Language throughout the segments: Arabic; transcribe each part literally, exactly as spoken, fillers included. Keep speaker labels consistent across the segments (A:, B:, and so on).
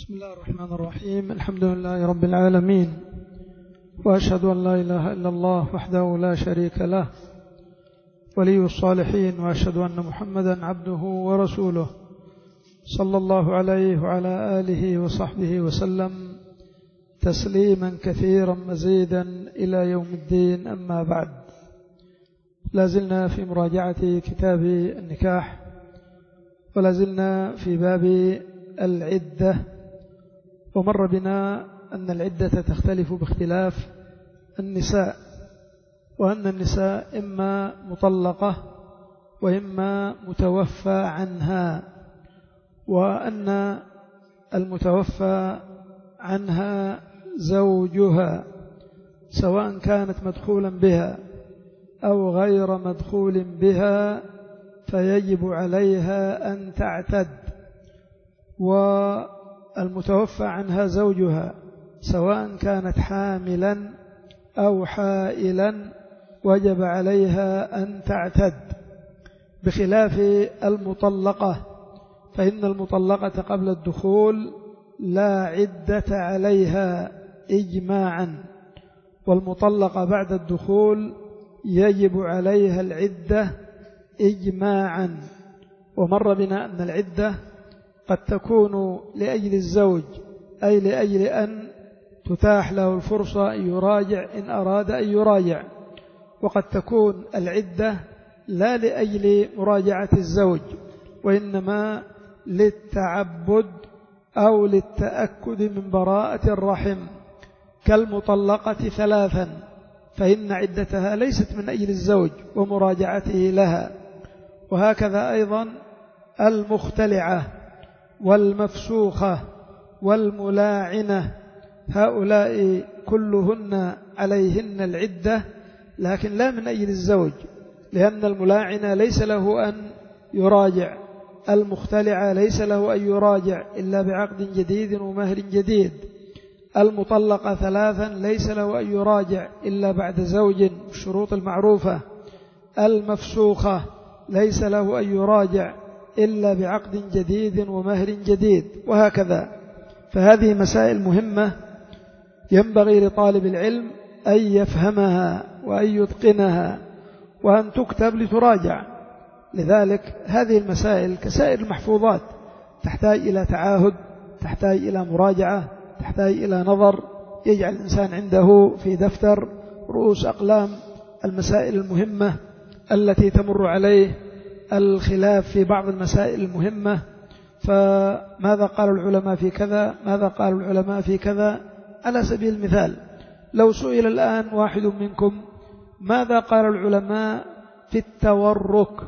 A: بسم الله الرحمن الرحيم. الحمد لله رب العالمين، وأشهد أن لا إله إلا الله وحده لا شريك له ولي الصالحين، وأشهد أن محمدا عبده ورسوله صلى الله عليه وعلى آله وصحبه وسلم تسليما كثيرا مزيدا إلى يوم الدين. أما بعد، لازلنا في مراجعة كتاب النكاح، ولازلنا في باب العدة، ومر بنا أن العدة تختلف باختلاف النساء، وأن النساء إما مطلقة وإما متوفى عنها، وأن المتوفى عنها زوجها سواء كانت مدخولا بها أو غير مدخول بها فيجب عليها أن تعتد، والمتوفى عنها زوجها سواء كانت حاملا أو حائلا وجب عليها أن تعتد، بخلاف المطلقة، فإن المطلقة قبل الدخول لا عدة عليها إجماعا، والمطلقة بعد الدخول يجب عليها العدة إجماعا. ومر بنا أن العدة قد تكون لأجل الزوج، أي لأجل أن تتاح له الفرصة أن يراجع إن أراد أن يراجع، وقد تكون العدة لا لأجل مراجعة الزوج، وإنما للتعبد أو للتأكد من براءة الرحم، كالمطلقة ثلاثا، فإن عدتها ليست من أجل الزوج ومراجعته لها. وهكذا أيضا المختلعة والمفسوخة والملاعنة، هؤلاء كلهن عليهن العدة، لكن لا من أجل الزوج، لأن الملاعنة ليس له أن يراجع، المختلعة ليس له أن يراجع إلا بعقد جديد ومهر جديد، المطلقة ثلاثا ليس له أن يراجع إلا بعد زوج بالشروط المعروفة، المفسوخة ليس له أن يراجع إلا بعقد جديد ومهر جديد، وهكذا. فهذه مسائل مهمة ينبغي لطالب العلم أن يفهمها وأن يتقنها وأن تكتب لتراجع. لذلك هذه المسائل كسائر المحفوظات تحتاج إلى تعاهد، تحتاج إلى مراجعة، تحتاج إلى نظر، يجعل الإنسان عنده في دفتر رؤوس أقلام المسائل المهمة التي تمر عليه الخلاف في بعض المسائل المهمة، فماذا قال العلماء في كذا، ماذا قال العلماء في كذا. على سبيل المثال، لو سئل الآن واحد منكم ماذا قال العلماء في التورك،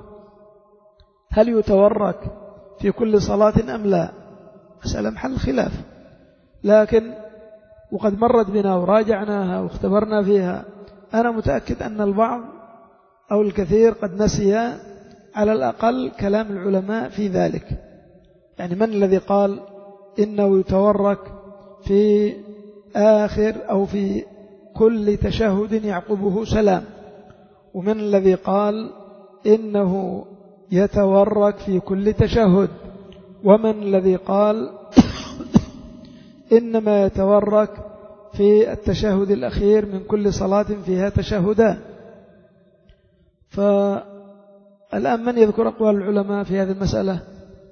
A: هل يتورك في كل صلاة أم لا؟ مسألة محل خلاف، لكن وقد مرت بنا وراجعناها واختبرنا فيها. أنا متأكد أن البعض أو الكثير قد نسي على الأقل كلام العلماء في ذلك. يعني من الذي قال إنه يتورك في آخر أو في كل تشهد يعقبه سلام، ومن الذي قال إنه يتورك في كل تشهد، ومن الذي قال إنما يتورك في التشهد الأخير من كل صلاة فيها تشهدان. فالآن من يذكر أقوال العلماء في هذه المسألة؟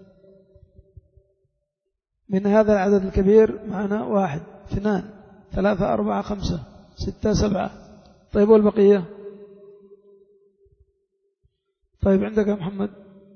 A: من هذا العدد الكبير معنا واحد، اثنان، ثلاثة، أربعة، خمسة، ستة، سبعة. طيب والبقية؟ طيب عندك يا محمد؟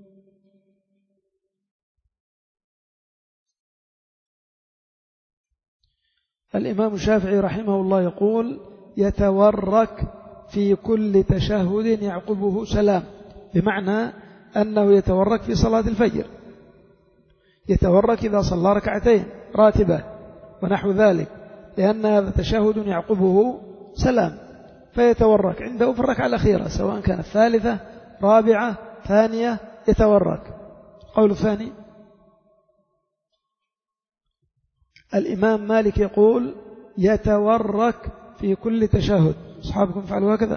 A: الإمام الشافعي رحمه الله يقول يتورك في كل تشهد يعقبه سلام، بمعنى أنه يتورك في صلاة الفجر، يتورك إذا صلى ركعتين راتبة ونحو ذلك، لأن هذا تشهد يعقبه سلام، فيتورك عنده في الركعة الأخيرة سواء كانت ثالثة، رابعة، ثانية، يتورك. قول الثاني، الإمام مالك يقول يتورك في كل تشهد. أصحابكم فعلوا هكذا؟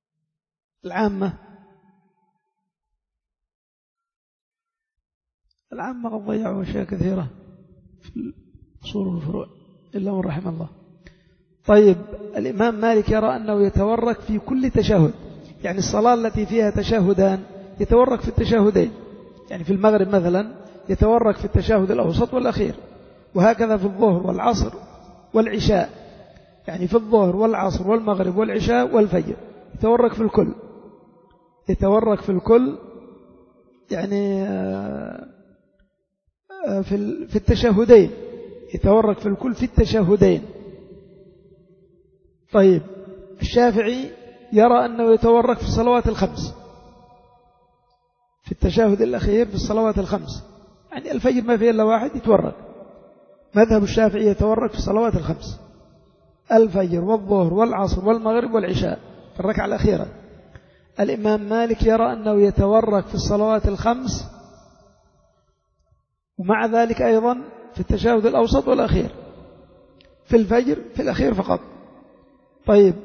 A: العامة العامة قد ضيعوا أشياء كثيرة في الأصول والفروع إلا من رحم الله. طيب الإمام مالك يرى أنه يتورك في كل تشهد، يعني الصلاة التي فيها تشهدان يتورك في التشهدين، يعني في المغرب مثلا يتورك في التشهد الأوسط والأخير، وهكذا في الظهر والعصر والعشاء، يعني في الظهر والعصر والمغرب والعشاء والفجر يتورك في الكل، يتورك في الكل يعني في في التشهدين، يتورك في الكل في التشهدين. طيب الشافعي يرى أنه يتورك في الصلوات الخمس، في التشهد الأخير في الصلوات الخمس، يعني الفجر ما فيه إلا واحد يتورك. مذهب الشافعي يتورك في الصلوات الخمس، الفجر والظهر والعصر والمغرب والعشاء في الركعة الأخيرة. الإمام مالك يرى أنه يتورك في الصلوات الخمس، ومع ذلك أيضا في التشهد الأوسط والأخير، في الفجر في الأخير فقط. طيب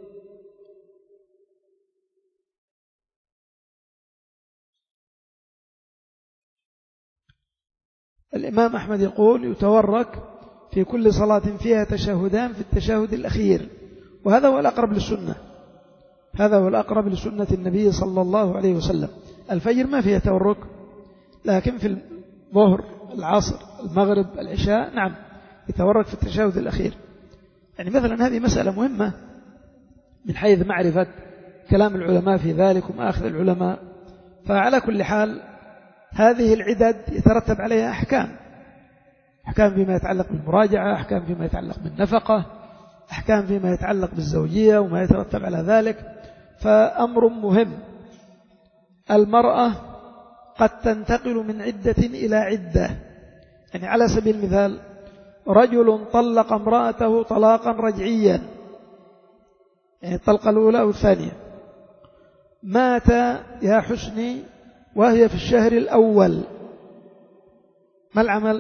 A: الإمام أحمد يقول يتورك في كل صلاة فيها تشهدان في التشهد الأخير، وهذا هو الأقرب للسنة، هذا هو الأقرب لسنة النبي صلى الله عليه وسلم. الفجر ما فيها تورك، لكن في الظهر العصر المغرب العشاء نعم يتورك في التشهد الأخير. يعني مثلا هذه مسألة مهمة من حيث معرفة كلام العلماء في ذلك ومآخذ العلماء. فعلى كل حال هذه العدد يترتب عليها أحكام، أحكام فيما يتعلق بالمراجعة، أحكام فيما يتعلق بالنفقة، أحكام فيما يتعلق بالزوجية وما يترتب على ذلك. فأمر مهم. المرأة قد تنتقل من عدة إلى عدة، يعني على سبيل المثال رجل طلق امرأته طلاقا رجعيا، يعني الطلقة الأولى أو الثانية، مات يا حسني وهي في الشهر الأول، ما العمل؟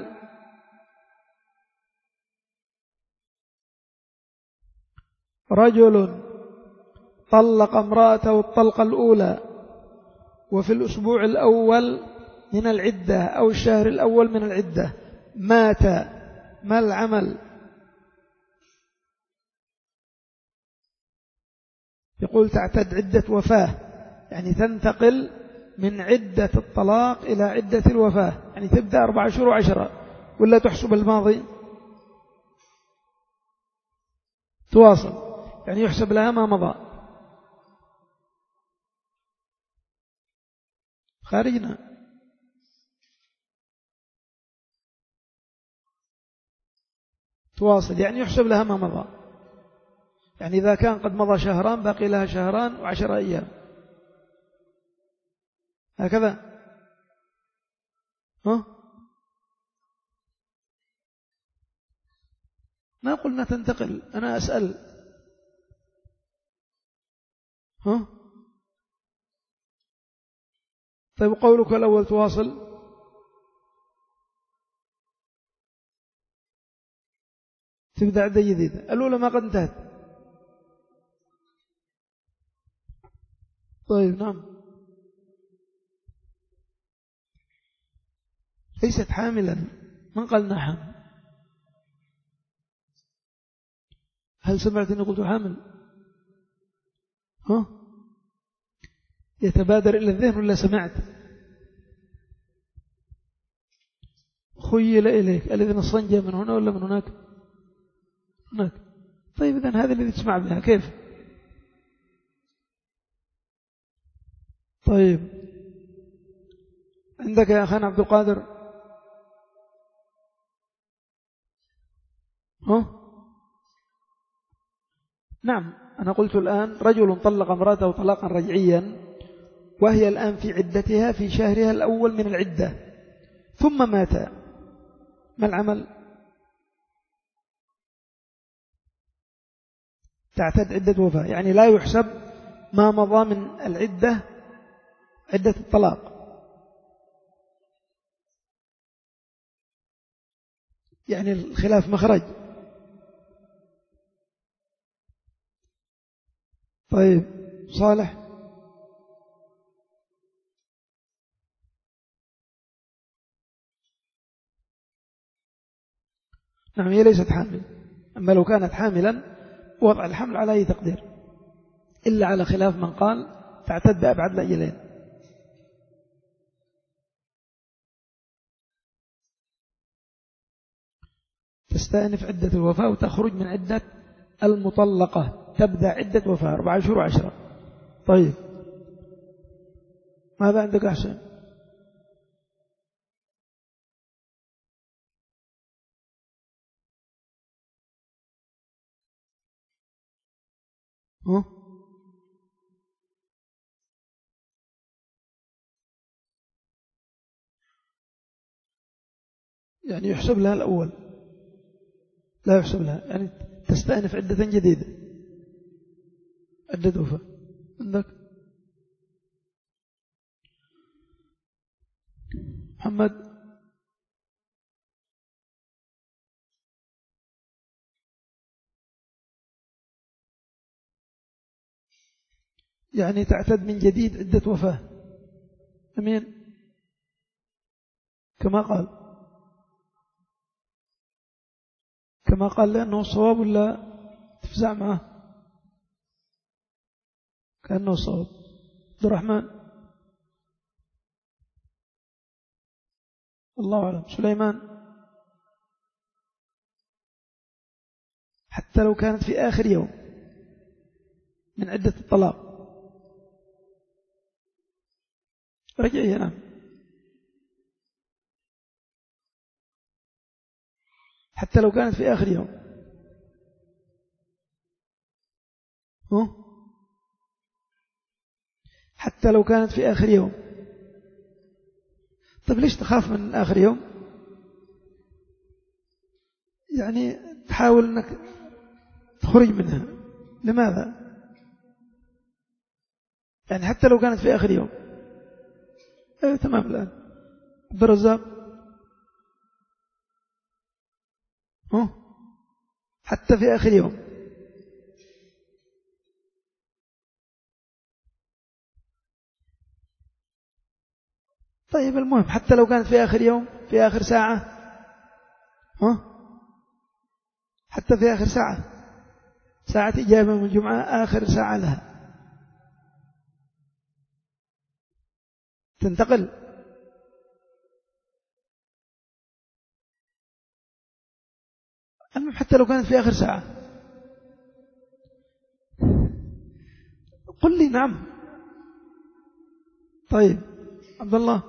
A: رجل طلق امرأته الطلقة الأولى وفي الأسبوع الأول من العدة أو الشهر الأول من العدة مات، ما العمل؟ يقول تعتد عدة وفاة، يعني تنتقل من عدة الطلاق إلى عدة الوفاة، يعني تبدأ أربع شهور وعشرة، ولا تحسب الماضي؟ تواصل، يعني يحسب لها ما مضى. خارجنا تواصل، يعني يحسب لها ما مضى، يعني إذا كان قد مضى شهران باقي لها شهران وعشر أيام، هكذا. ها؟ ما قلنا تنتقل، أنا أسأل. ها؟ طيب قولك الأول تواصل، تبدأ عدة جديدة، الأولى ما قد انتهت. طيب نعم، ليست حاملا، من قال انها حامل؟ هل سمعت أني قلت حامل؟ ها؟ يتبادر إلى الذهن ولا سمعت؟ خيل إليك الذين الصنجة من هنا ولا من هناك؟ هناك. طيب إذن هذا الذي تسمع بها كيف؟ طيب عندك يا أخانا عبد القادر؟ ها؟ نعم، أنا قلت الآن رجل طلق امرأته طلاقا رجعيا وهي الآن في عدتها في شهرها الأول من العدة ثم مات، ما العمل؟ تعتد عدة وفاة، يعني لا يحسب ما مضى من العدة، عدة الطلاق، يعني الخلاف مخرج. طيب صالح؟ نعم هي ليست حامل. أما لو كانت حاملا وضع الحمل على أي تقدير، إلا على خلاف من قال تعتد بأبعد الأجلين. تستأنف عدة الوفاة وتخرج من عدة المطلقة، تبدأ عدة وفاة أربعة شهور وعشرة. طيب ماذا عندك أحسن؟ ها؟ يعني يحسب لها الأول، لا يحسب لها، يعني تستأنف عدة جديدة، عدة وفاة. عندك محمد؟ يعني تعتد من جديد عدة وفاة. أمين كما قال، كما قال لأنه صواب ولا تفزع معه؟ كأنه صواب. عبد الرحمن؟ الله أعلم. سليمان؟ حتى لو كانت في آخر يوم من عدة الطلاق. رجعي. نعم حتى لو كانت في آخر يوم. ها؟ حتى لو كانت في آخر يوم. طيب ليش تخاف من آخر يوم؟ يعني تحاول أنك تخرج منها. لماذا؟ يعني حتى لو كانت في آخر يوم. أيوة تمام. الآن عبد الرزاق؟ ها؟ حتى في آخر يوم. طيب المهم حتى لو كانت في آخر يوم، في آخر ساعة. ها؟ حتى في آخر ساعة، ساعة إجابة من الجمعة آخر ساعة لها تنتقل. المهم حتى لو كانت في آخر ساعة. قل لي. نعم. طيب عبد الله؟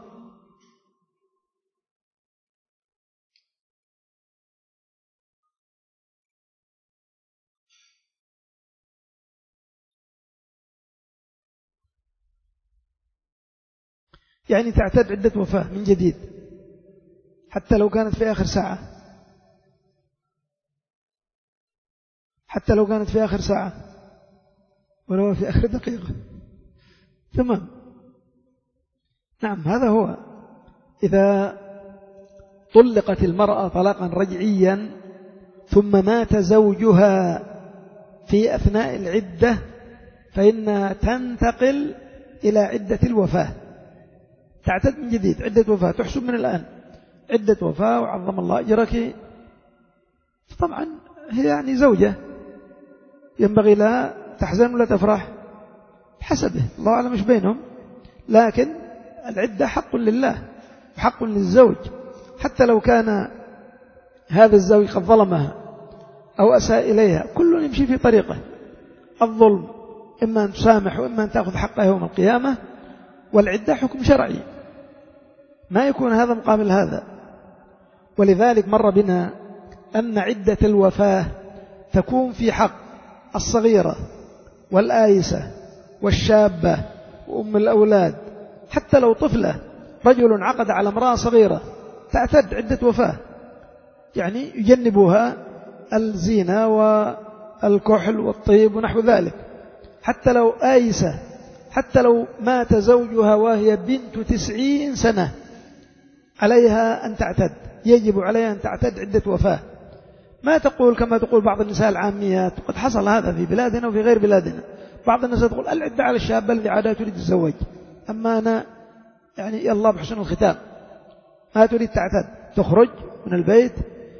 A: يعني تعتد عدة وفاة من جديد حتى لو كانت في آخر ساعة. حتى لو كانت في آخر ساعة ولو في آخر دقيقة. تمام. نعم هذا هو. إذا طلقت المرأة طلاقا رجعيا ثم مات زوجها في أثناء العدة فإنها تنتقل إلى عدة الوفاة، تعتد من جديد عدة وفاة، تحسب من الآن عدة وفاة وعظم الله أجرك. طبعا هي يعني زوجة ينبغي لها تحزن ولا تفرح حسبه، الله أعلم مش بينهم، لكن العدة حق لله وحق للزوج. حتى لو كان هذا الزوج قد ظلمها أو أساء إليها، كل يمشي في طريقه. الظلم إما أن تسامح وإما أن تأخذ حقها يوم القيامة، والعدة حكم شرعي ما يكون هذا مقابل هذا. ولذلك مر بنا أن عدة الوفاة تكون في حق الصغيرة والآيسة والشابة وأم الأولاد. حتى لو طفلة رجل عقد على امرأة صغيرة تعتد عدة وفاة، يعني يجنبها الزينة والكحل والطيب ونحو ذلك. حتى لو آيسة، حتى لو مات زوجها وهي بنت تسعين سنة عليها أن تعتد، يجب عليها أن تعتد عدة وفاة. ما تقول كما تقول بعض النساء العاميات، وقد حصل هذا في بلادنا وفي غير بلادنا. بعض النساء تقول العدة على الشاب الذي عادة تريد الزواج، أما أنا يعني يلا بحسن الختام ما تريد تعتد، تخرج من البيت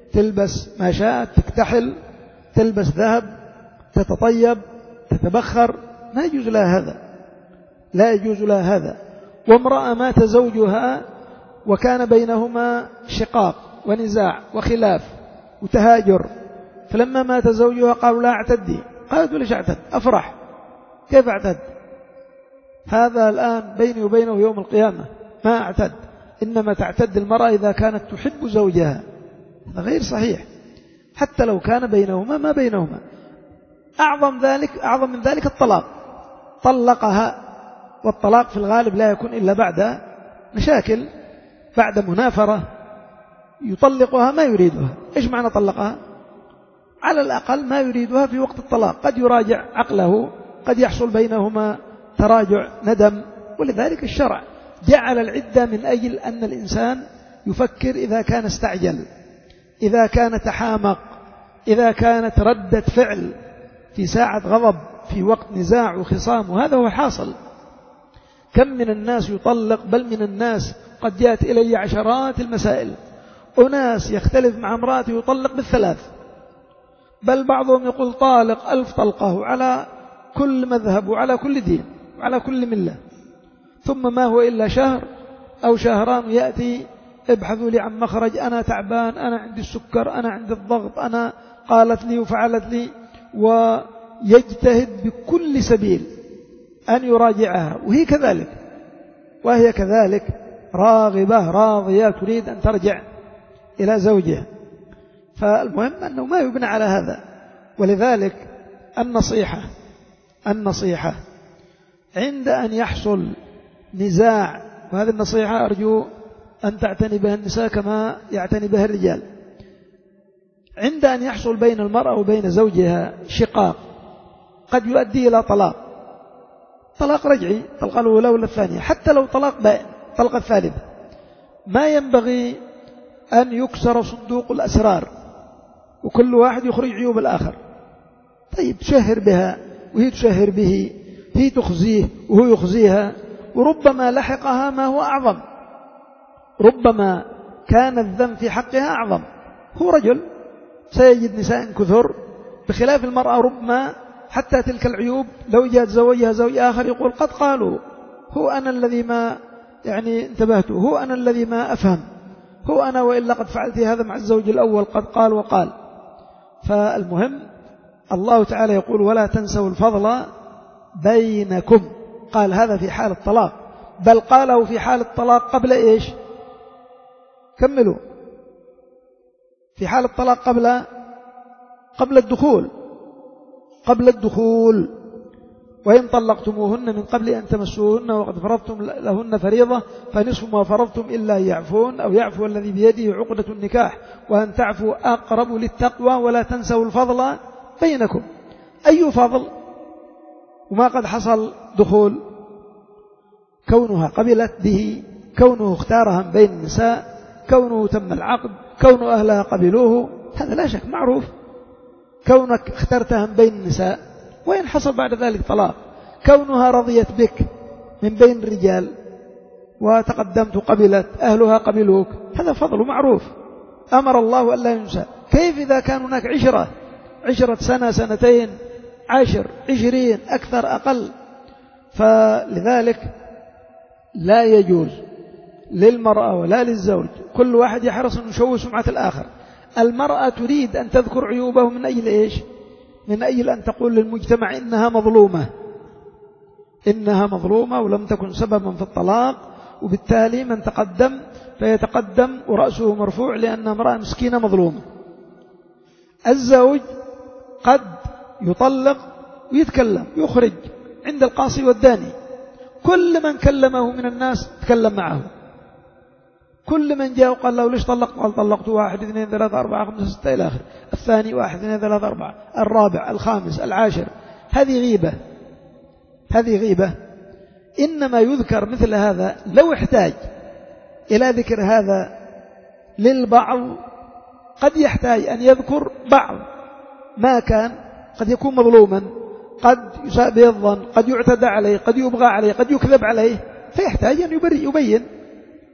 A: تلبس ما شاءت، تكتحل، تلبس ذهب، تتطيب، تتبخر، ما يجوز لها هذا، لا يجوز لها هذا. وامرأة مات زوجها وكان بينهما شقاق ونزاع وخلاف وتهاجر، فلما مات زوجها قالوا لا اعتدي، قالت ليش اعتد؟ أفرح، كيف اعتد؟ هذا الآن بيني وبينه يوم القيامة، ما اعتد. إنما تعتد المرأة إذا كانت تحب زوجها، هذا غير صحيح، حتى لو كان بينهما ما بينهما. أعظم ذلك أعظم من ذلك الطلاق، طلقها، والطلاق في الغالب لا يكون إلا بعد مشاكل، بعد منافرة، يطلقها ما يريدها. إيش معنى طلقها؟ على الأقل ما يريدها في وقت الطلاق، قد يراجع عقله، قد يحصل بينهما تراجع ندم. ولذلك الشرع جعل العدة من أجل أن الإنسان يفكر إذا كان استعجل، إذا كان تحامق، إذا كانت ردة فعل في ساعة غضب، في وقت نزاع وخصام، وهذا هو حاصل. كم من الناس يطلق، بل من الناس قد جاءت إلي عشرات المسائل، أناس يختلف مع امرأته يطلق بالثلاث، بل بعضهم يقول طالق ألف طلقه على كل مذهب وعلى كل دين وعلى كل ملة، ثم ما هو إلا شهر أو شهران يأتي ابحثوا لي عن مخرج، أنا تعبان، أنا عندي السكر، أنا عندي الضغط، أنا قالت لي وفعلت لي، ويجتهد بكل سبيل أن يراجعها، وهي كذلك وهي كذلك راغبة راضية تريد أن ترجع إلى زوجها. فالمهم أنه ما يبنى على هذا. ولذلك النصيحة النصيحة عند أن يحصل نزاع، وهذه النصيحة أرجو أن تعتني بها النساء كما يعتني بها الرجال، عند أن يحصل بين المرأة وبين زوجها شقاق قد يؤدي إلى طلاق، طلاق رجعي، طلقة الأولى ولا الثانية، حتى لو طلاق بائن، طلقة الثالثة، ما ينبغي أن يكسر صندوق الأسرار وكل واحد يخرج عيوب الآخر. طيب تشهر بها وهي تشهر به، هي تخزيه وهو يخزيها، وربما لحقها ما هو أعظم، ربما كان الذنب في حقها أعظم. هو رجل سيجد نساء كثر، بخلاف المرأة ربما حتى تلك العيوب لو جاءت زوجها زوج آخر يقول قد قالوا، هو أنا الذي ما يعني انتبهت، هو أنا الذي ما أفهم، هو أنا وإلا قد فعلت هذا مع الزوج الأول، قد قال وقال. فالمهم الله تعالى يقول ولا تنسوا الفضل بينكم، قال هذا في حال الطلاق، بل قاله في حال الطلاق قبل إيش؟ كملوا، في حال الطلاق قبل قبل الدخول قبل الدخول وإن طلقتموهن من قبل أن تمسوهن وقد فرضتم لهن فريضة فنصف ما فرضتم إلا يعفون أو يعفو الذي بيده عقدة النكاح وأن تعفوا أقرب للتقوى ولا تنسوا الفضل بينكم. أي فضل وما قد حصل دخول؟ كونها قبلت به، كونه اختارها من بين النساء، كونه تم العقد، كون أهلها قبلوه، هذا لا شك معروف. كونك اخترتها من بين النساء وإن حصل بعد ذلك طلاق، كونها رضيت بك من بين الرجال وتقدمت قبلت، أهلها قبلوك، هذا فضل معروف أمر الله ألا ينسى. كيف إذا كان هناك عشرة عشرة سنة سنتين عشر عشرين أكثر أقل؟ فلذلك لا يجوز للمرأة ولا للزوج كل واحد يحرص أن يشوه سمعة الآخر. المرأة تريد أن تذكر عيوبه من أجل إيش؟ من أجل أن تقول للمجتمع إنها مظلومة، إنها مظلومة ولم تكن سببا في الطلاق، وبالتالي من تقدم فيتقدم ورأسه مرفوع لأنها امرأة مسكينة مظلومة. الزوج قد يطلق ويتكلم يخرج عند القاصي والداني، كل من كلمه من الناس تكلم معه، كل من جاء وقال له ليش طلقت؟ قال طلقت واحد اثنين ثلاثة أربعة خمسة ستة إلى آخر. الثاني واحد اثنين ثلاثة أربعة، الرابع الخامس العاشر. هذه غيبة، هذه غيبة. إنما يذكر مثل هذا لو احتاج إلى ذكر هذا للبعض، قد يحتاج أن يذكر بعض ما كان، قد يكون مظلوما، قد يساء به الظن، قد يعتدى عليه، قد يبغى عليه، قد يكذب عليه، فيحتاج أن يبين.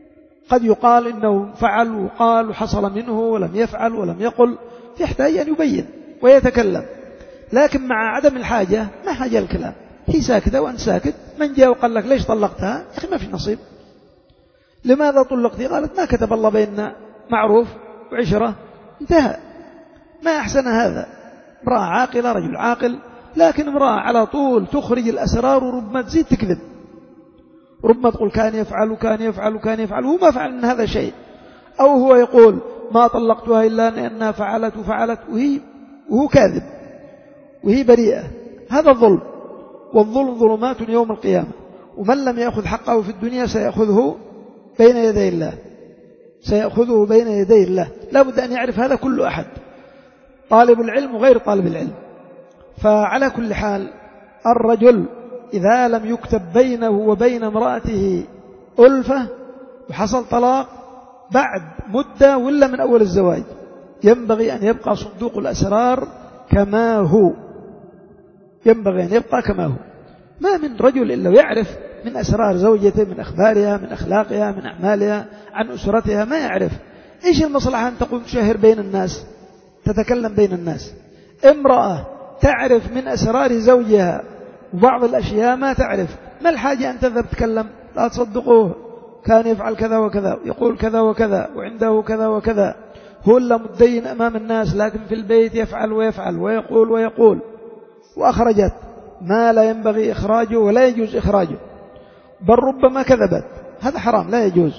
A: قد يقال إنه فعل وقال وحصل منه ولم يفعل ولم يقل، يحتاج أن يبين ويتكلم. لكن مع عدم الحاجة ما حاجة الكلام، هي ساكتة وأنت ساكت. من جاء وقال لك ليش طلقتها؟ يا أخي ما في نصيب. لماذا طلقتي؟ قالت ما كتب الله بيننا معروف وعشرة، انتهى. ما أحسن هذا. امرأة عاقلة، رجل عاقل، لكن امرأة على طول تخرج الأسرار وربما تزيد تكذب، ربما تقول كان يفعل وكان يفعل وكان يفعل وهو ما فعل من هذا شيء، أو هو يقول ما طلقتها إلا لأنها فعلت وفعلت وهي وهو كاذب وهي بريئة. هذا الظلم، والظلم ظلمات يوم القيامة، ومن لم يأخذ حقه في الدنيا سيأخذه بين يدي الله، سيأخذه بين يدي الله. لا بد أن يعرف هذا كل أحد، طالب العلم وغير طالب العلم. فعلى كل حال الرجل إذا لم يكتب بينه وبين امرأته ألفة وحصل طلاق بعد مدة ولا من أول الزواج، ينبغي أن يبقى صندوق الأسرار كما هو، ينبغي أن يبقى كما هو. ما من رجل إلا ويعرف من أسرار زوجته، من أخبارها، من أخلاقها، من أعمالها، عن أسرتها، ما يعرف. إيش المصلحة أن تقوم تشهر بين الناس، تتكلم بين الناس؟ امرأة تعرف من أسرار زوجها وبعض الأشياء ما تعرف، ما الحاجة أن تذهب تتكلم؟ لا تصدقوه، كان يفعل كذا وكذا، يقول كذا وكذا، وعنده كذا وكذا، هو إلا متدين أمام الناس لكن في البيت يفعل ويفعل ويقول ويقول، وأخرجت ما لا ينبغي إخراجه ولا يجوز إخراجه، بل ربما كذبت، هذا حرام لا يجوز.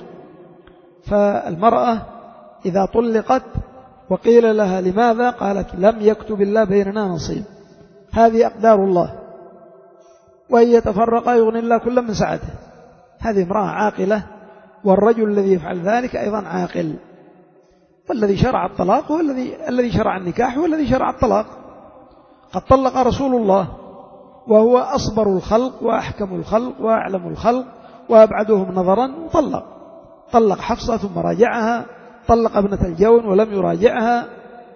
A: فالمرأة إذا طلقت وقيل لها لماذا؟ قالت لم يكتب الله بيننا نصيب، هذه أقدار الله، وإن يتفرق يغني الله كل من سعته. هذه امرأة عاقلة، والرجل الذي يفعل ذلك أيضا عاقل. والذي شرع الطلاق هو الذي الذي شرع النكاح، هو الذي شرع الطلاق. قد طلق رسول الله وهو أصبر الخلق وأحكم الخلق وأعلم الخلق وأبعدهم نظرا، وطلق طلق حفصة ثم راجعها، طلق ابنة الجون ولم يراجعها.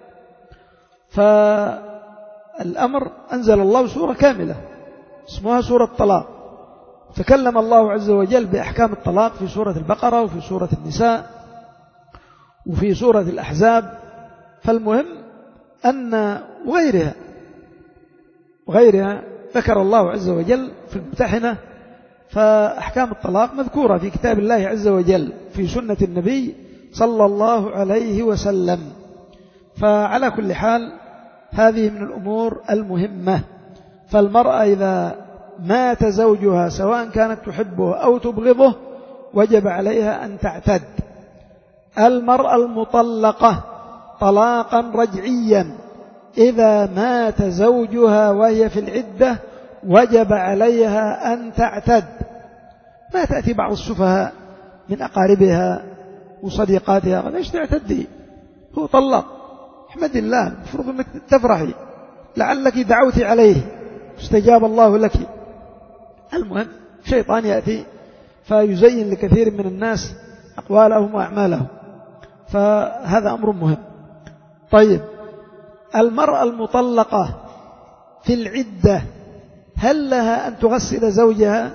A: فالأمر أنزل الله سورة كاملة اسمها سورة الطلاق، تكلم الله عز وجل بأحكام الطلاق في سورة البقرة وفي سورة النساء وفي سورة الأحزاب. فالمهم أن وغيرها وغيرها ذكر الله عز وجل في الممتحنة، فأحكام الطلاق مذكورة في كتاب الله عز وجل في سنة النبي صلى الله عليه وسلم. فعلى كل حال هذه من الأمور المهمة. فالمرأة إذا مات زوجها سواء كانت تحبه أو تبغضه وجب عليها أن تعتد. المرأة المطلقة طلاقا رجعيا إذا مات زوجها وهي في العدة وجب عليها أن تعتد. ما تأتي بعض السفهاء من أقاربها وصديقاتها قال إيش تعتدي، هو طلق، احمد الله، المفروض أنك تفرحي، لعلك دعوتي عليه استجاب الله لك. المهم شيطان يأتي فيزين لكثير من الناس أقوالهم وأعمالهم، فهذا أمر مهم. طيب، المرأة المطلقة في العدة هل لها أن تغسل زوجها؟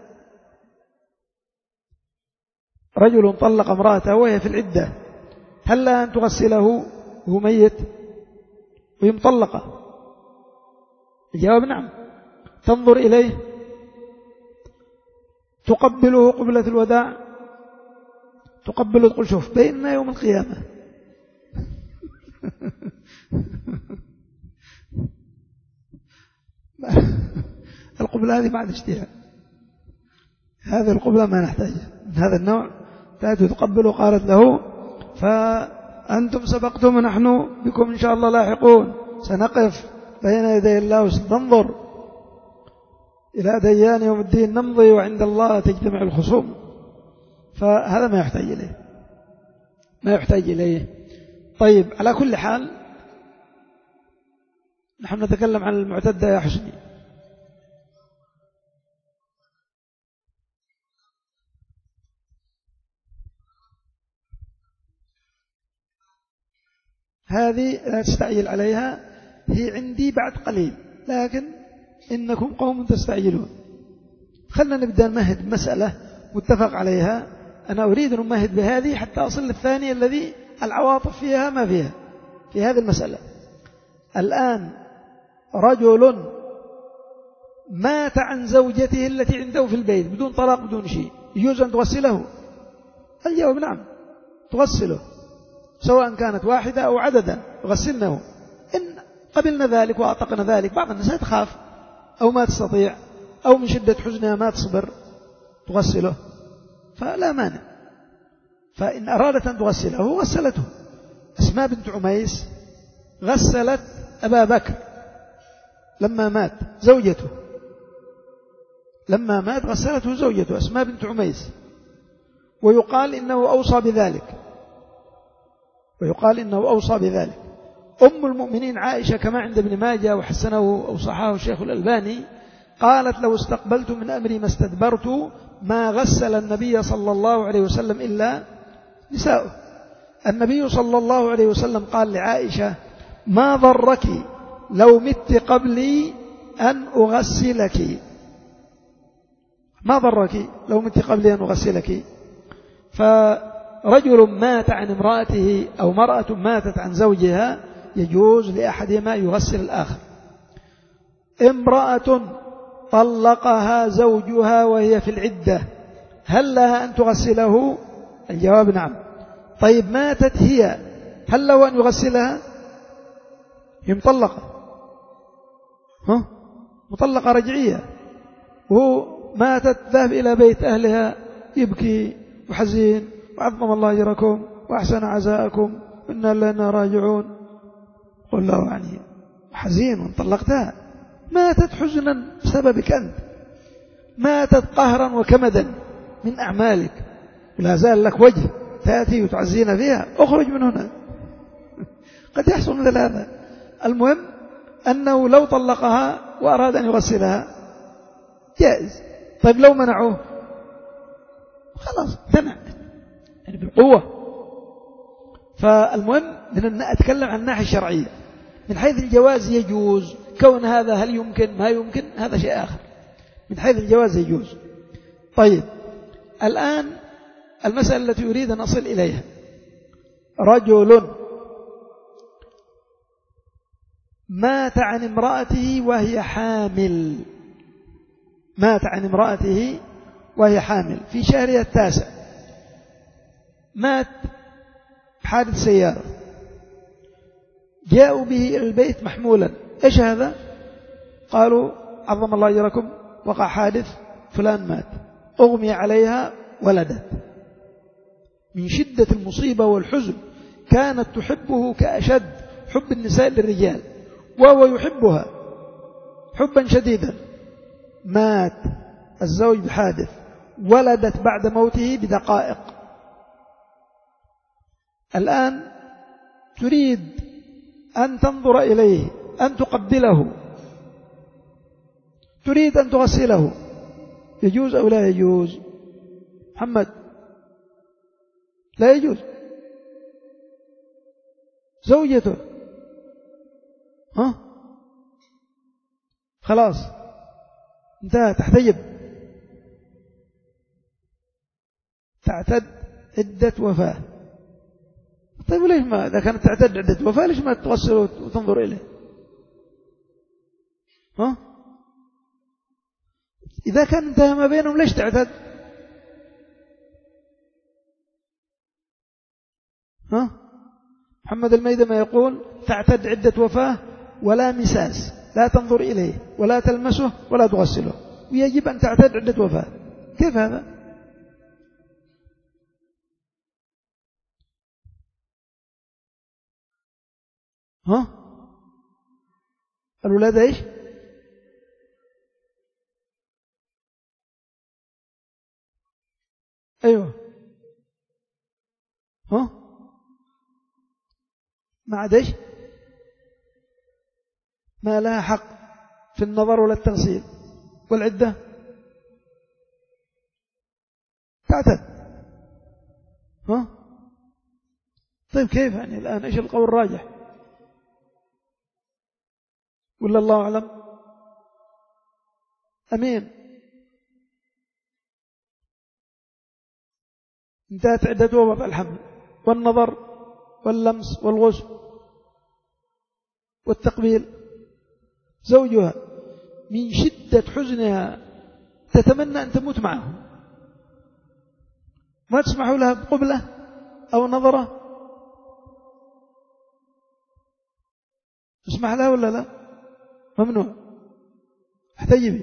A: رجل طلق امرأته وهي في العدة، هل لها أن تغسله وهو ميت وهي مطلقة؟ الجواب نعم. تنظر إليه، تقبله قبلة الوداع، تقبله تقول شوف بيننا يوم القيامة. القبلة هذه بعد اجتهاد، هذه القبلة ما نحتاجها من هذا النوع. تأتي تقبله قالت له فأنتم سبقتم ونحن بكم إن شاء الله لاحقون، سنقف بين يدي الله وسننظر إلى ديان يوم الدين نمضي وعند الله تجتمع الخصوم. فهذا ما يحتاج إليه، ما يحتاج إليه. طيب، على كل حال نحن نتكلم عن المعتدة يا حسني. هذه لا تستعجل عليها، هي عندي بعد قليل، لكن إنكم قوم تستعجلون. خلنا نبدأ نمهد مسألة متفق عليها أنا أريد أن أمهد بهذه حتى أصل للثانية الذي العواطف فيها ما فيها في هذه المسألة. الآن رجل مات عن زوجته التي عنده في البيت بدون طلاق بدون شيء، يجوز أن تغسله؟ الجواب نعم، تغسله سواء كانت واحدة أو عددا، غسلنه. إن قبلنا ذلك وأعتقنا ذلك، بعض الناس تخاف أو ما تستطيع أو من شدة حزنها ما تصبر، تغسله فلا مانع. فإن أرادت أن تغسله غسلته. أسماء بنت عميس غسلت أبا بكر لما مات، زوجته لما مات غسلته زوجته أسماء بنت عميس، ويقال إنه أوصى بذلك ويقال إنه أوصى بذلك. أم المؤمنين عائشة كما عند ابن ماجه وحسنه أو صححه الشيخ الألباني قالت: لو استقبلت من أمري ما استدبرت ما غسل النبي صلى الله عليه وسلم إلا نساؤه. النبي صلى الله عليه وسلم قال لعائشة: ما ضرك لو مت قبلي أن أغسلك، ما ضرك لو مت قبلي أن أغسلك. فرجل مات عن امرأته أو مرأة ماتت عن زوجها يجوز لأحدهما يغسل الآخر. امرأة طلقها زوجها وهي في العدة، هل لها أن تغسله؟ الجواب نعم. طيب ماتت هي، هل له أن يغسلها؟ هي مطلقة، ها؟ مطلقة رجعية، وهو ماتت ذهب إلى بيت أهلها يبكي وحزين وعظم الله أجركم وأحسن عزاءكم إنا لنا راجعون. قل له يعني حزين وانطلقتها، ماتت حزنا بسببك أنت، ماتت قهرا وكمدا من أعمالك، ولا زال لك وجه تأتي وتعزين فيها، أخرج من هنا. قد يحصل مثل هذا. المهم أنه لو طلقها وأراد أن يغسلها جائز. طيب لو منعوه خلاص امتنع يعني بالقوة. فالمهم من أتكلم عن الناحية الشرعية، من حيث الجواز يجوز، كون هذا هل يمكن ما يمكن هذا شيء آخر. من حيث الجواز يجوز. طيب الآن المسألة التي أريد أن أصل إليها، رجل مات عن امرأته وهي حامل، مات عن امرأته وهي حامل في شهرها التاسع، مات بحادث سيارة، جاءوا به إلى البيت محمولا. إيش هذا؟ قالوا: عظم الله أجركم وقع حادث فلان مات، أغمي عليها ولدت. من شدة المصيبة والحزن كانت تحبه كأشد حب النساء للرجال، وهو يحبها حبا شديدا. مات الزوج بحادث، ولدت بعد موته بدقائق. الآن تريد أن تنظر إليه، أن تقبله، تريد أن تغسله، يجوز أو لا يجوز؟ محمد لا يجوز. زوجته ها خلاص انتهى، تحتجب، تعتد عدة وفاة. طيب ليش ما إذا كانت تعتد عدة وفاة ليش ما تغسل وتنظر إليه؟ ها إذا كان انتهى ما بينهم ليش تعتد؟ ها محمد الميدمة يقول: تعتد عدة وفاة ولا مساس، لا تنظر إليه ولا تلمسه ولا تغسله، ويجب أن تعتد عدة وفاة. كيف هذا؟ ها الولاد ايش؟ ايوه ها ما عاد ايش؟ ما لها حق في النظر ولا التغسيل، والعدة تعتد. ها طيب كيف يعني الآن ايش القول الراجح؟ ولا الله أعلم؟ أمين. انتهت عدة وضع الحمل والنظر واللمس والغسل والتقبيل، زوجها من شدة حزنها تتمنى أن تموت معه، ما تسمح لها بقبلة أو نظرة؟ تسمح لها ولا لا؟ ممنوع. احتجبي.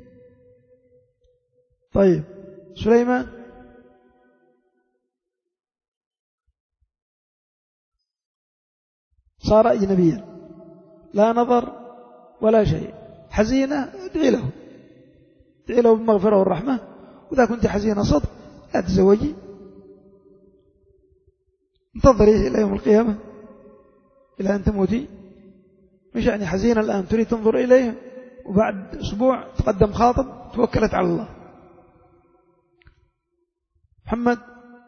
A: طيب سليمان، صار أجنبيا، لا نظر ولا شيء، حزينة، ادعي له، ادعي له بالمغفرة والرحمة. وإذا كنت حزينة صدق لا تزوجي، انتظري إلى يوم القيامة إلى أن تموتي. مش يعني حزينة الآن تريد تنظر إليه وبعد أسبوع تقدم خاطب توكلت على الله. محمد،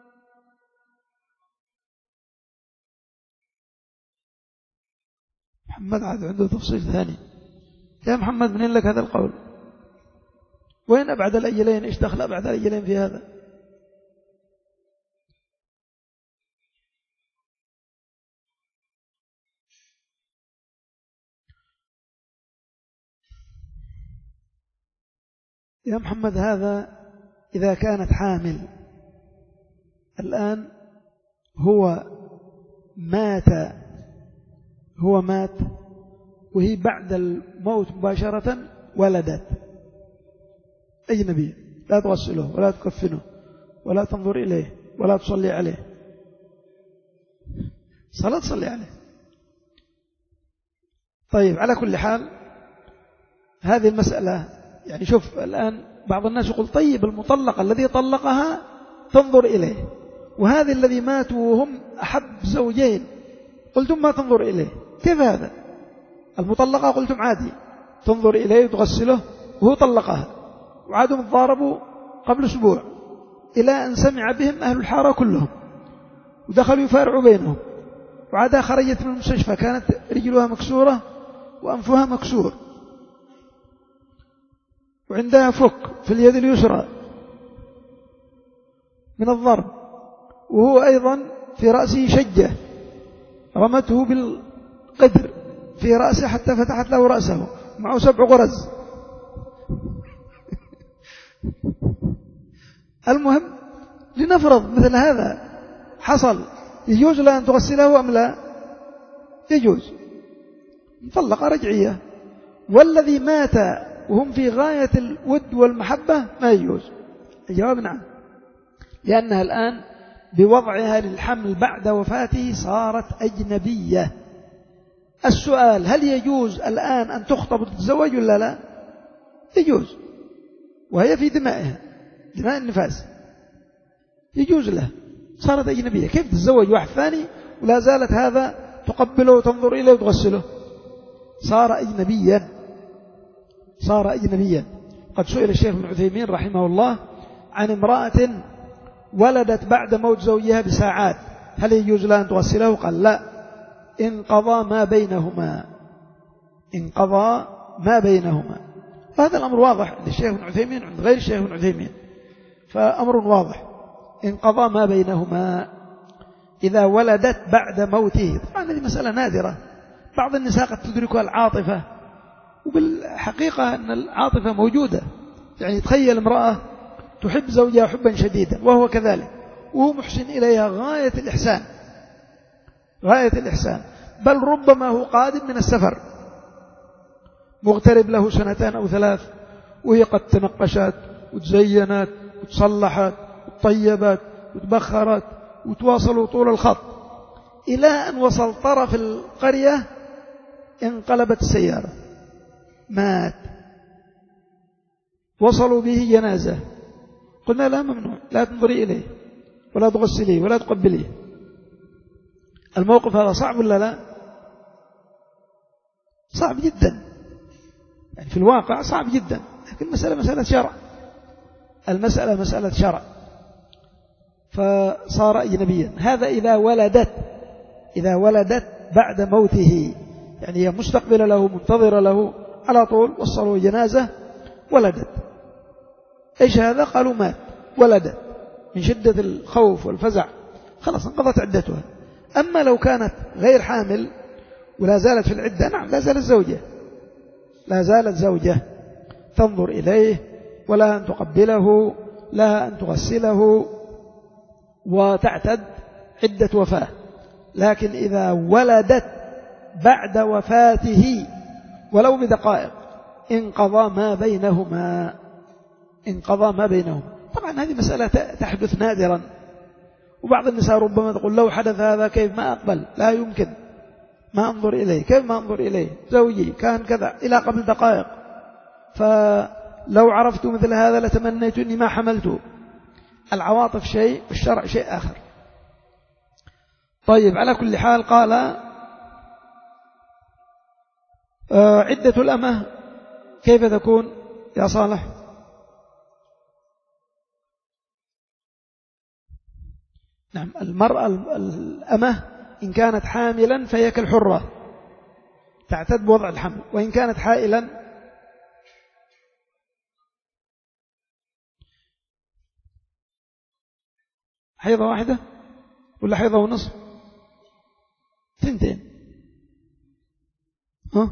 A: محمد عاد عنده تفصيل ثاني. يا محمد منين لك هذا القول؟ وين أبعد الأجلين؟ إيش دخل أبعد الأجلين في هذا؟ يا محمد هذا إذا كانت حامل الآن، هو مات هو مات وهي بعد الموت مباشرة ولدت، أجنبية، لا تغسله ولا تكفنه ولا تنظر إليه ولا تصلي عليه. صلاة تصلي عليه. طيب على كل حال هذه المسألة، يعني شوف الآن بعض الناس يقول طيب المطلقة الذي طلقها تنظر إليه، وهذا الذي ماتوا وهم أحب زوجين قلتم ما تنظر إليه، كيف هذا؟ المطلقة قلتم عادي تنظر إليه وتغسله وهو طلقها، وعادوا متضاربوا قبل أسبوع إلى أن سمع بهم أهل الحارة كلهم ودخلوا يفارعوا بينهم، وعادها خرجت من المستشفى كانت رجلها مكسورة وأنفها مكسور وعندها فك في اليد اليسرى من الضرب، وهو أيضا في رأسه شجة رمته بالقدر في رأسه حتى فتحت له رأسه، معه سبع غرز. المهم لنفرض مثل هذا حصل، يجوز لها أن تغسله أم لا؟ يجوز، مطلقة رجعية. والذي مات وهم في غاية الود والمحبة ما يجوز. الجواب نعم، لأنها الآن بوضعها للحمل بعد وفاته صارت أجنبية. السؤال هل يجوز الآن أن تخطب وتتزوج ولا لا؟ يجوز، وهي في دمائها دماء النفاس، يجوز له، صارت أجنبية. كيف تتزوج واحد ثاني ولا زالت هذا تقبله وتنظر إليه وتغسله؟ صار أجنبيا، صار أجنبيا. قد سئل الشيخ ابن عثيمين رحمه الله عن امرأة ولدت بعد موت زوجها بساعات، هل يجوز لها أن تغسله؟ قال لا، إن قضى ما بينهما، إن قضى ما بينهما. فهذا الأمر واضح عند الشيخ ابن عثيمين عند غير الشيخ ابن عثيمين، فأمر واضح إن قضى ما بينهما إذا ولدت بعد موته. طبعا هذه مسألة نادرة، بعض النساء قد تدركها العاطفة، وبالحقيقة أن العاطفة موجودة. يعني تخيل امرأة تحب زوجها حبا شديدا وهو كذلك، وهو محسن إليها غاية الإحسان، غاية الإحسان، بل ربما هو قادم من السفر مغترب له سنتين أو ثلاث، وهي قد تنقشت وتزينت وتصلحت وطيبت وتبخرت وتواصلوا طول الخط إلى أن وصل طرف القرية انقلبت السيارة، مات، وصلوا به جنازة. قلنا لا، ممنوع، لا تنظري إليه ولا تغسليه ولا تقبليه. الموقف هذا صعب ولا لا؟ صعب جدا، يعني في الواقع صعب جدا، لكن المسألة مسألة شرع، المسألة مسألة شرع. فصار أجنبيا. هذا إذا ولدت، إذا ولدت بعد موته، يعني هي مستقبلة له منتظرة له على طول، وصلوا جنازة ولدت. إيش هذا؟ قالوا مات، ولدت، من شدة الخوف والفزع خلاص انقضت عدتها. أما لو كانت غير حامل ولا زالت في العدة، نعم لا زالت زوجة، لا زالت زوجة، تنظر إليه ولا أن تقبله، لها أن تغسله وتعتد عدة وفاة. لكن إذا ولدت بعد وفاته ولو بدقائق انقضى ما بينهما، انقضى ما بينهما. طبعا هذه مسألة تحدث نادرا، وبعض النساء ربما تقول لو حدث هذا كيف ما أقبل، لا يمكن، ما أنظر إليه، كيف ما أنظر إليه، زوجي كان كذا إلى قبل دقائق، فلو عرفت مثل هذا لتمنيت أني ما حملته. العواطف شيء والشرع شيء آخر. طيب على كل حال قال آه عدة الأمة كيف تكون يا صالح؟ نعم المرأة الأمة إن كانت حاملا فهي كالحرة تعتد بوضع الحمل، وإن كانت حائلا حيضة واحدة ولا حيضة ونصف؟ ثنتين. ها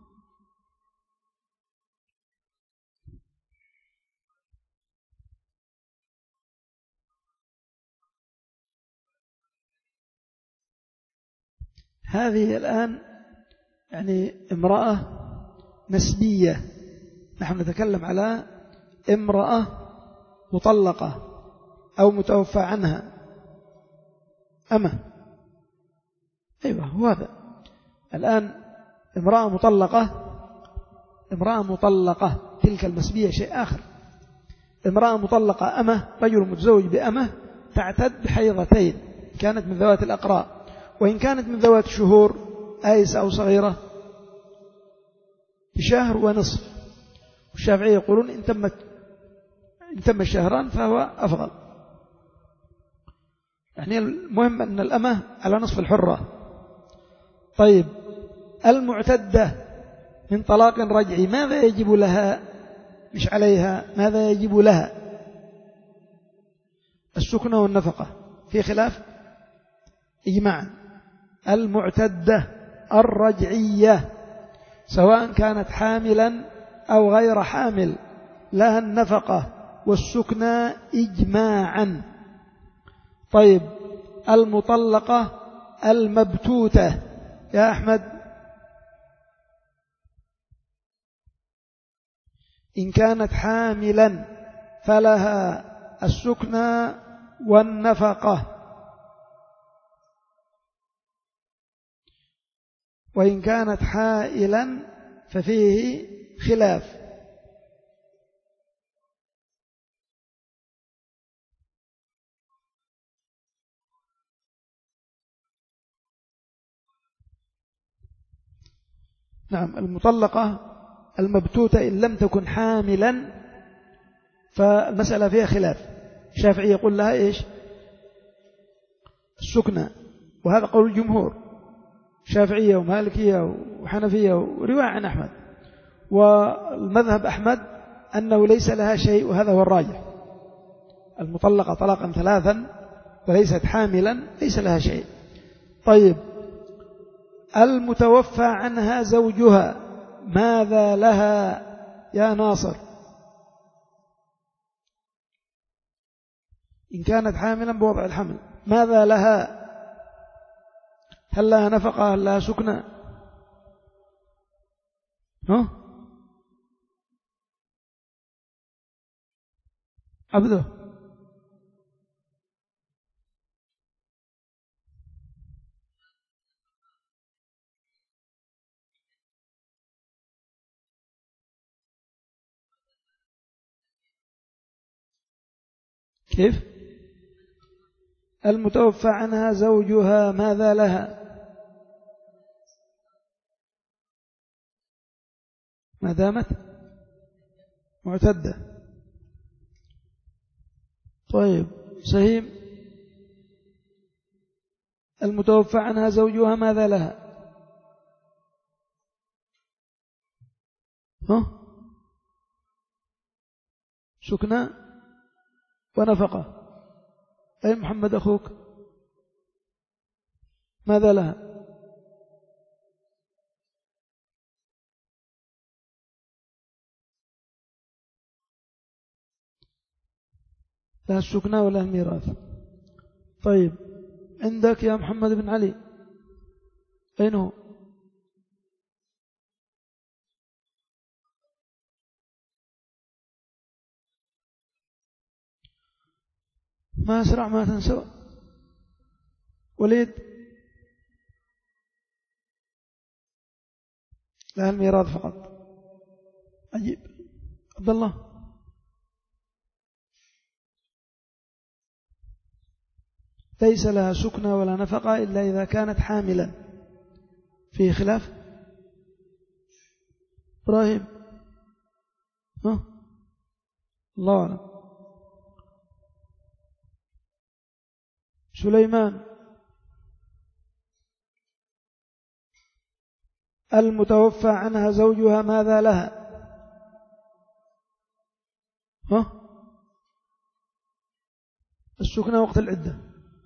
A: هذه الآن يعني امرأة نسبية، نحن نتكلم على امرأة مطلقة أو متوفى عنها أما أيوة هو هذا الآن امرأة مطلقة، امرأة مطلقة تلك المسبية شيء آخر. امرأة مطلقة أمة، رجل متزوج بأمة تعتد بحيضتين كانت من ذوات الأقراء، وإن كانت من ذوات الشهور آيسة أو صغيرة بشهر ونصف. والشافعية يقولون إن تمت إن تم الشهران فهو أفضل. يعني المهم أن الأمة على نصف الحرة. طيب المعتدة من طلاق رجعي ماذا يجب لها؟ مش عليها، ماذا يجب لها؟ السكنة والنفقة في خلاف إجماعا. المعتدة الرجعية سواء كانت حاملا أو غير حامل لها النفقة والسكنى إجماعا. طيب المطلقة المبتوتة يا أحمد إن كانت حاملا فلها السكنى والنفقة، وإن كانت حائلا ففيه خلاف. نعم المطلقة المبتوتة إن لم تكن حاملا فالمسألة فيها خلاف. الشافعي يقول لها إيش؟ السكنى، وهذا قول الجمهور شافعية ومالكية وحنفية ورواية عن أحمد. والمذهب أحمد أنه ليس لها شيء، وهذا هو الراجح. المطلقة طلاقا ثلاثا وليست حاملا ليس لها شيء. طيب المتوفى عنها زوجها ماذا لها يا ناصر؟ إن كانت حاملا بوضع الحمل ماذا لها؟ هل لها نفقة؟ هل لها سكنى؟ ها عبده كيف؟ المتوفى عنها زوجها ماذا لها؟ ما دامت معتدة. طيب سهيم المتوفى عنها زوجها ماذا لها؟ ها سكنى ونفقة. أين محمد أخوك؟ ماذا لها؟ لا السكنى ولا الميراث. طيب عندك يا محمد بن علي أين هو؟ ما أسرع ما تنسوا. وليد لها الميراث فقط. عجيب. عبد الله ليس لها سكنى ولا نفقة إلا إذا كانت حاملا. فيه خلاف. إبراهيم ها الله أعلم. سليمان المتوفى عنها زوجها ماذا لها؟ ها السكنى وقت العدة.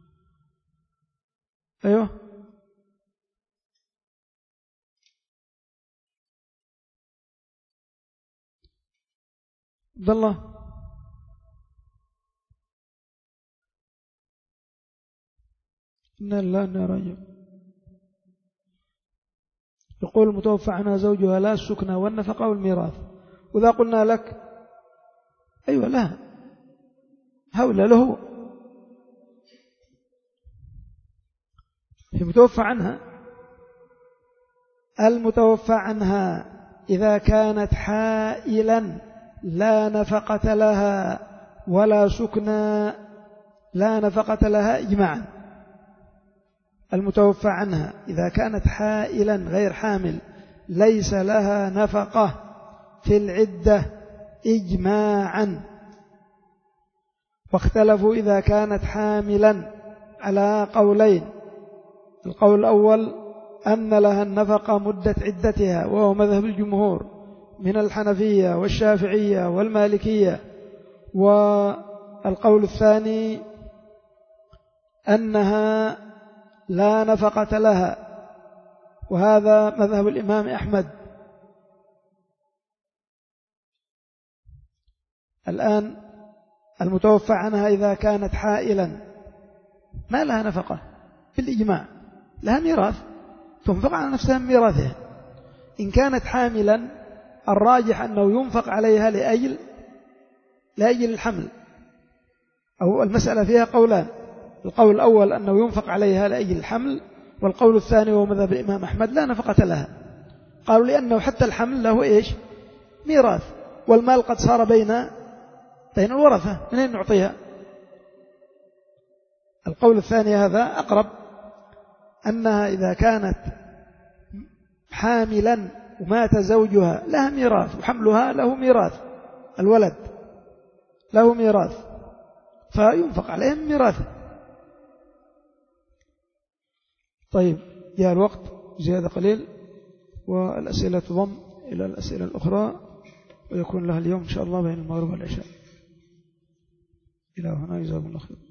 A: أيوه عبد الله إن الله إنا راجعون. يقول المتوفى عنها زوجها لا السكنى والنفقة والميراث. وإذا قلنا لك أيوة لها هؤلاء له المتوفى عنها. المتوفى عنها إذا كانت حائلا لا نفقة لها ولا سكنى، لا نفقة لها إجماعا. المتوفى عنها إذا كانت حائلا غير حامل ليس لها نفقة في العدة إجماعا. واختلفوا إذا كانت حاملا على قولين. القول الأول أن لها النفقة مدة عدتها وهو مذهب الجمهور من الحنفية والشافعية والمالكية. والقول الثاني أنها لا نفقة لها، وهذا مذهب الإمام أحمد. الآن المتوفى عنها إذا كانت حائلا ما لها نفقة بالإجماع، لها ميراث تنفق على نفسها من ميراثها. إن كانت حاملا الراجح أنه ينفق عليها لأجل لأجل الحمل، أو المسألة فيها قولان. القول الأول أنه ينفق عليها لأجل الحمل، والقول الثاني هو مذهب الإمام أحمد لا نفقة لها. قالوا لأنه حتى الحمل له إيش؟ ميراث، والمال قد صار بين بين الورثة، منين نعطيها؟ القول الثاني هذا أقرب، أنها إذا كانت حاملا ومات زوجها لها ميراث، وحملها له ميراث، الولد له ميراث فينفق عليهم ميراثه. طيب جاء الوقت زيادة قليل، والأسئلة تضم إلى الأسئلة الأخرى، ويكون لها اليوم إن شاء الله بين المغرب والعشاء. إلى هنا جزاكم الله خير.